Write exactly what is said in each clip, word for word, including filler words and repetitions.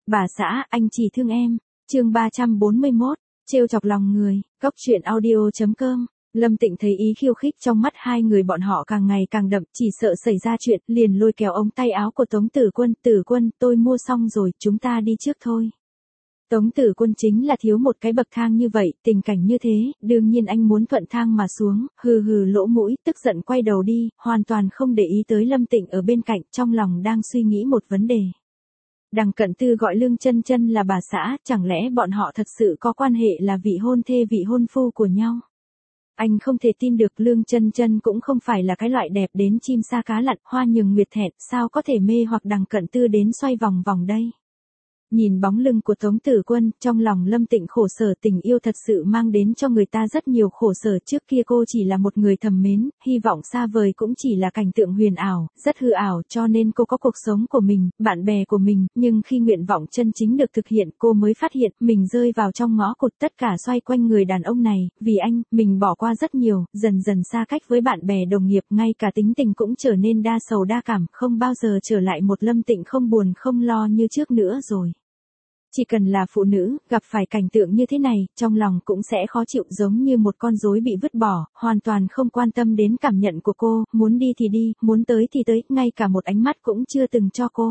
Bà xã, anh chỉ thương em. Chương ba trăm bốn mươi mốt, trêu chọc lòng người. Góc truyện audio chấm com. Lâm Tịnh thấy ý khiêu khích trong mắt hai người bọn họ càng ngày càng đậm, chỉ sợ xảy ra chuyện, liền lôi kéo ống tay áo của Tống Tử Quân, "Tử Quân, tôi mua xong rồi, chúng ta đi trước thôi." Tống Tử Quân chính là thiếu một cái bậc thang như vậy, tình cảnh như thế, đương nhiên anh muốn thuận thang mà xuống, hừ hừ lỗ mũi, tức giận quay đầu đi, hoàn toàn không để ý tới Lâm Tịnh ở bên cạnh, trong lòng đang suy nghĩ một vấn đề. Đằng Cận Tư gọi Lương Chân Chân là bà xã, chẳng lẽ bọn họ thật sự có quan hệ là vị hôn thê vị hôn phu của nhau? Anh không thể tin được, Lương Chân Chân cũng không phải là cái loại đẹp đến chim sa cá lặn, hoa nhường nguyệt thẹn, sao có thể mê hoặc Đằng Cận Tư đến xoay vòng vòng đây? Nhìn bóng lưng của Tống Tử Quân, trong lòng Lâm Tịnh khổ sở, tình yêu thật sự mang đến cho người ta rất nhiều khổ sở, trước kia cô chỉ là một người thầm mến, hy vọng xa vời cũng chỉ là cảnh tượng huyền ảo, rất hư ảo, cho nên cô có cuộc sống của mình, bạn bè của mình, nhưng khi nguyện vọng chân chính được thực hiện, cô mới phát hiện mình rơi vào trong ngõ cụt, tất cả xoay quanh người đàn ông này, vì anh, mình bỏ qua rất nhiều, dần dần xa cách với bạn bè đồng nghiệp, ngay cả tính tình cũng trở nên đa sầu đa cảm, không bao giờ trở lại một Lâm Tịnh không buồn không lo như trước nữa rồi. Chỉ cần là phụ nữ, gặp phải cảnh tượng như thế này, trong lòng cũng sẽ khó chịu, giống như một con rối bị vứt bỏ, hoàn toàn không quan tâm đến cảm nhận của cô, muốn đi thì đi, muốn tới thì tới, ngay cả một ánh mắt cũng chưa từng cho cô.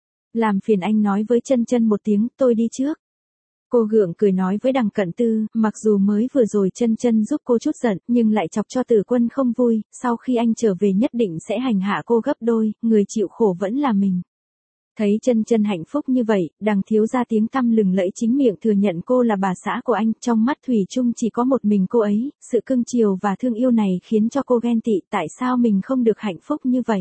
Làm phiền anh nói với Chân Chân một tiếng, tôi đi trước. Cô gượng cười nói với Đằng Cận Tư, mặc dù mới vừa rồi Chân Chân giúp cô chút giận, nhưng lại chọc cho Tử Quân không vui, sau khi anh trở về nhất định sẽ hành hạ cô gấp đôi, người chịu khổ vẫn là mình. Thấy Chân Chân hạnh phúc như vậy, Đằng thiếu gia tiếng tăm lừng lẫy chính miệng thừa nhận cô là bà xã của anh, trong mắt thủy chung chỉ có một mình cô ấy, sự cưng chiều và thương yêu này khiến cho cô ghen tị, tại sao mình không được hạnh phúc như vậy.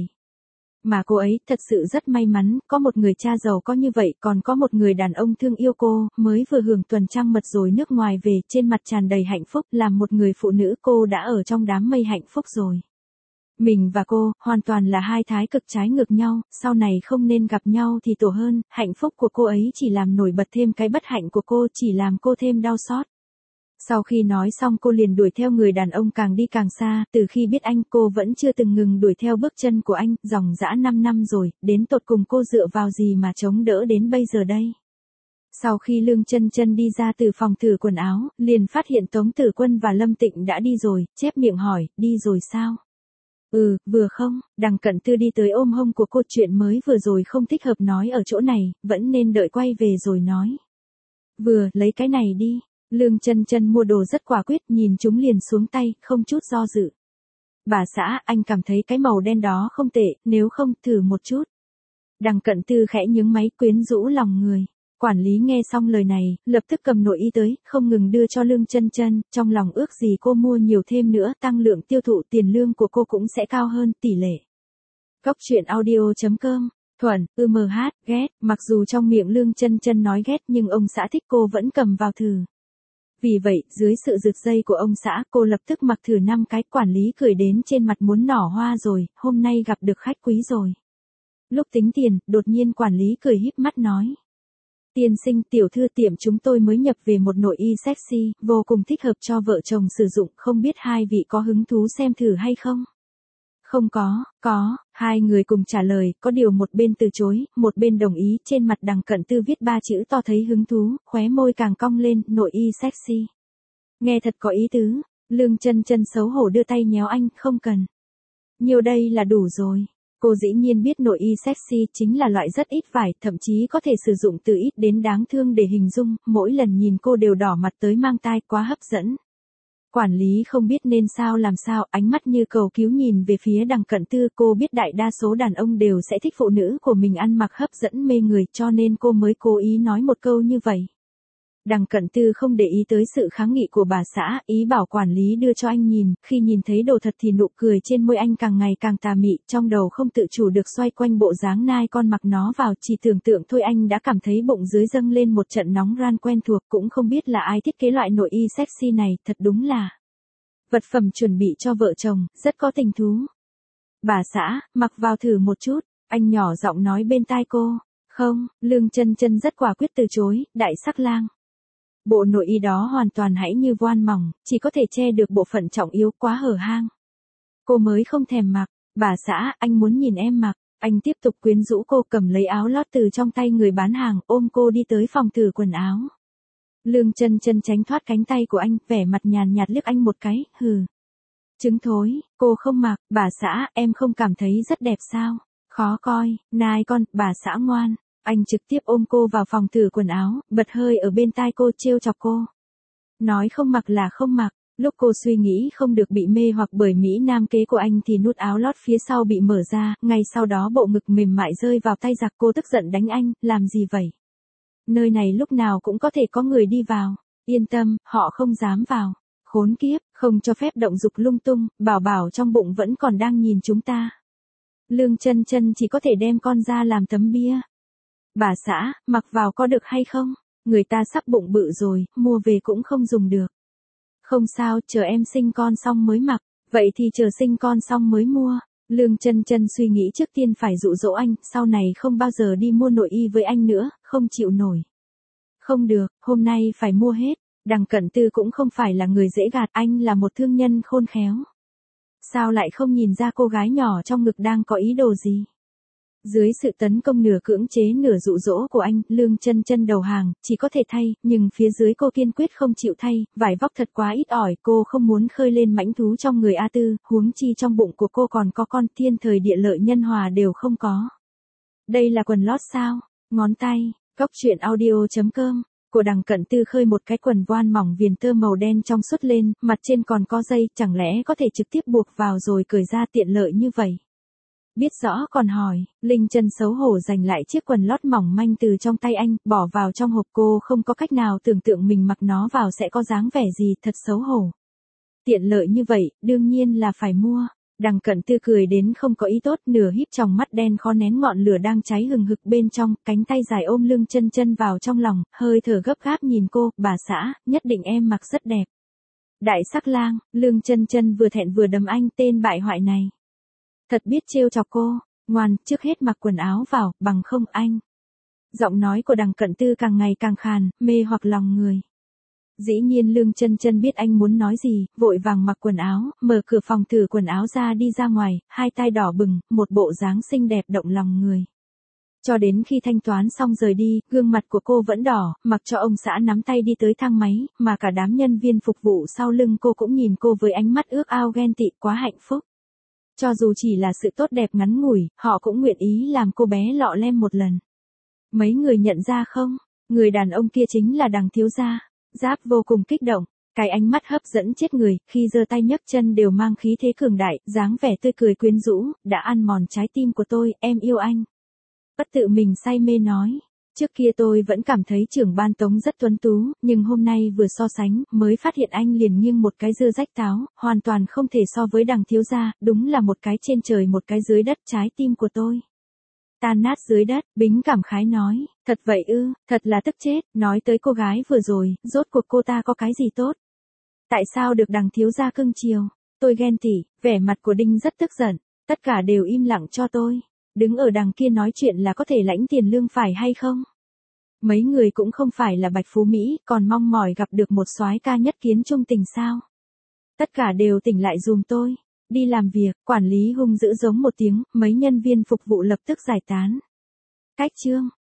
Mà cô ấy thật sự rất may mắn, có một người cha giàu có như vậy, còn có một người đàn ông thương yêu cô, mới vừa hưởng tuần trăng mật rồi nước ngoài về, trên mặt tràn đầy hạnh phúc, làm một người phụ nữ cô đã ở trong đám mây hạnh phúc rồi. Mình và cô, hoàn toàn là hai thái cực trái ngược nhau, sau này không nên gặp nhau thì tổ hơn, hạnh phúc của cô ấy chỉ làm nổi bật thêm cái bất hạnh của cô, chỉ làm cô thêm đau xót. Sau khi nói xong cô liền đuổi theo người đàn ông càng đi càng xa, từ khi biết anh cô vẫn chưa từng ngừng đuổi theo bước chân của anh, dòng dã năm năm rồi, đến tột cùng cô dựa vào gì mà chống đỡ đến bây giờ đây. Sau khi Lương Chân Chân đi ra từ phòng thử quần áo, liền phát hiện Tống Tử Quân và Lâm Tịnh đã đi rồi, chép miệng hỏi, đi rồi sao? Ừ, vừa không, Đằng Cận Tư đi tới ôm hông của cô, chuyện mới vừa rồi không thích hợp nói ở chỗ này, vẫn nên đợi quay về rồi nói. Vừa, lấy cái này đi. Lương Chân Chân mua đồ rất quả quyết, nhìn chúng liền xuống tay, không chút do dự. Bà xã, anh cảm thấy cái màu đen đó không tệ, nếu không, thử một chút. Đằng Cận Tư khẽ nhướng máy, quyến rũ lòng người. Quản lý nghe xong lời này, lập tức cầm nội y tới, không ngừng đưa cho Lương Chân Chân, trong lòng ước gì cô mua nhiều thêm nữa, tăng lượng tiêu thụ, tiền lương của cô cũng sẽ cao hơn, tỷ lệ. Góc truyện audio chấm com. Thuần, ư mh, ghét, mặc dù trong miệng Lương Chân Chân nói ghét nhưng ông xã thích cô vẫn cầm vào thử. Vì vậy, dưới sự rực dây của ông xã, cô lập tức mặc thử năm cái, quản lý cười đến trên mặt muốn nở hoa rồi, hôm nay gặp được khách quý rồi. Lúc tính tiền, đột nhiên quản lý cười híp mắt nói. Tiên sinh, tiểu thư, tiệm chúng tôi mới nhập về một nội y sexy, vô cùng thích hợp cho vợ chồng sử dụng, không biết hai vị có hứng thú xem thử hay không? Không có, có, hai người cùng trả lời, có điều một bên từ chối, một bên đồng ý, trên mặt Đằng Cận Tư viết ba chữ to thấy hứng thú, khóe môi càng cong lên, nội y sexy. Nghe thật có ý tứ, Lương Chân Chân xấu hổ đưa tay nhéo anh, không cần. Nhiều đây là đủ rồi. Cô dĩ nhiên biết nội y sexy chính là loại rất ít vải, thậm chí có thể sử dụng từ ít đến đáng thương để hình dung, mỗi lần nhìn cô đều đỏ mặt tới mang tai, quá hấp dẫn. Quản lý không biết nên sao làm sao, ánh mắt như cầu cứu nhìn về phía Đằng Cận Tư, cô biết đại đa số đàn ông đều sẽ thích phụ nữ của mình ăn mặc hấp dẫn mê người, cho nên cô mới cố ý nói một câu như vậy. Đằng Cận Tư không để ý tới sự kháng nghị của bà xã, ý bảo quản lý đưa cho anh nhìn, khi nhìn thấy đồ thật thì nụ cười trên môi anh càng ngày càng tà mị, trong đầu không tự chủ được xoay quanh bộ dáng nai con mặc nó vào, chỉ tưởng tượng thôi anh đã cảm thấy bụng dưới dâng lên một trận nóng ran quen thuộc, cũng không biết là ai thiết kế loại nội y sexy này, thật đúng là vật phẩm chuẩn bị cho vợ chồng, rất có tình thú. Bà xã, mặc vào thử một chút, anh nhỏ giọng nói bên tai cô. Không, Lương Chân Chân rất quả quyết từ chối, đại sắc lang. Bộ nội y đó hoàn toàn hãy như voan mỏng, chỉ có thể che được bộ phận trọng yếu, quá hở hang. Cô mới không thèm mặc, bà xã, anh muốn nhìn em mặc. Anh tiếp tục quyến rũ cô, cầm lấy áo lót từ trong tay người bán hàng, ôm cô đi tới phòng thử quần áo. Lương Chân Chân tránh thoát cánh tay của anh, vẻ mặt nhàn nhạt liếc anh một cái, hừ. Trứng thối, cô không mặc, bà xã, em không cảm thấy rất đẹp sao? Khó coi, nai con, bà xã ngoan. Anh trực tiếp ôm cô vào phòng thử quần áo, bật hơi ở bên tai cô, trêu chọc cô. Nói không mặc là không mặc. Lúc cô suy nghĩ không được bị mê hoặc bởi mỹ nam kế của anh thì nút áo lót phía sau bị mở ra, ngay sau đó bộ ngực mềm mại rơi vào tay giặc. Cô tức giận đánh anh, làm gì vậy? Nơi này lúc nào cũng có thể có người đi vào. Yên tâm, họ không dám vào. Khốn kiếp, không cho phép động dục lung tung, bảo bảo trong bụng vẫn còn đang nhìn chúng ta. Lương Chân Chân chỉ có thể đem con ra làm tấm bia. Bà xã, mặc vào có được hay không? Người ta sắp bụng bự rồi, mua về cũng không dùng được. Không sao, chờ em sinh con xong mới mặc, vậy thì chờ sinh con xong mới mua. Lương Chân Chân suy nghĩ trước tiên phải dụ dỗ anh, sau này không bao giờ đi mua nội y với anh nữa, không chịu nổi. Không được, hôm nay phải mua hết. Đằng Cẩn Tư cũng không phải là người dễ gạt, anh là một thương nhân khôn khéo. Sao lại không nhìn ra cô gái nhỏ trong ngực đang có ý đồ gì? Dưới sự tấn công nửa cưỡng chế nửa dụ dỗ của anh, Lương Chân Chân đầu hàng, chỉ có thể thay, nhưng phía dưới cô kiên quyết không chịu thay, vải vóc thật quá ít ỏi, cô không muốn khơi lên mãnh thú trong người A Tư, huống chi trong bụng của cô còn có con, thiên thời địa lợi nhân hòa đều không có. Đây là quần lót sao? Ngón tay, Cóc truyện audio chấm com. Của Đằng Cẩn Tư khơi một cái quần voan mỏng viền tơ màu đen trong suốt lên, mặt trên còn có dây, chẳng lẽ có thể trực tiếp buộc vào rồi cởi ra tiện lợi như vậy? Biết rõ còn hỏi, Linh Chân xấu hổ giành lại chiếc quần lót mỏng manh từ trong tay anh, bỏ vào trong hộp. Cô không có cách nào tưởng tượng mình mặc nó vào sẽ có dáng vẻ gì, thật xấu hổ. Tiện lợi như vậy, đương nhiên là phải mua. Đằng Cẩn Tư cười đến không có ý tốt, nửa híp tròng mắt đen khó nén ngọn lửa đang cháy hừng hực bên trong, cánh tay dài ôm Lương Chân Chân vào trong lòng, hơi thở gấp gáp nhìn cô, bà xã, nhất định em mặc rất đẹp. Đại sắc lang, Lương Chân Chân vừa thẹn vừa đấm anh, tên bại hoại này. Thật biết trêu chọc cô, ngoan, trước hết mặc quần áo vào, bằng không anh. Giọng nói của Đằng Cẩn Tư càng ngày càng khàn, mê hoặc lòng người. Dĩ nhiên Lương Chân Chân biết anh muốn nói gì, vội vàng mặc quần áo, mở cửa phòng thử quần áo ra đi ra ngoài, hai tay đỏ bừng, một bộ dáng xinh đẹp động lòng người. Cho đến khi thanh toán xong rời đi, gương mặt của cô vẫn đỏ, mặc cho ông xã nắm tay đi tới thang máy, mà cả đám nhân viên phục vụ sau lưng cô cũng nhìn cô với ánh mắt ước ao ghen tị, quá hạnh phúc. Cho dù chỉ là sự tốt đẹp ngắn ngủi, họ cũng nguyện ý làm cô bé lọ lem một lần. Mấy người nhận ra không? Người đàn ông kia chính là Đằng thiếu gia. Giáp vô cùng kích động, cái ánh mắt hấp dẫn chết người, khi giơ tay nhấc chân đều mang khí thế cường đại, dáng vẻ tươi cười quyến rũ, đã ăn mòn trái tim của tôi, em yêu anh. Bất tự mình say mê nói, trước kia tôi vẫn cảm thấy trưởng ban Tống rất tuấn tú, nhưng hôm nay vừa so sánh, mới phát hiện anh liền nghiêng một cái dưa rách táo, hoàn toàn không thể so với Đằng thiếu gia, đúng là một cái trên trời một cái dưới đất, trái tim của tôi tan nát dưới đất. Bính cảm khái nói, thật vậy ư, thật là tức chết, nói tới cô gái vừa rồi, rốt cuộc cô ta có cái gì tốt? Tại sao được Đằng thiếu gia cưng chiều? Tôi ghen tị, vẻ mặt của Đinh rất tức giận, tất cả đều im lặng cho tôi. Đứng ở đằng kia nói chuyện là có thể lãnh tiền lương phải hay không? Mấy người cũng không phải là bạch phú Mỹ, còn mong mỏi gặp được một soái ca nhất kiến trung tình sao? Tất cả đều tỉnh lại dùm tôi. Đi làm việc, quản lý hung dữ giống một tiếng, mấy nhân viên phục vụ lập tức giải tán. Cách chương.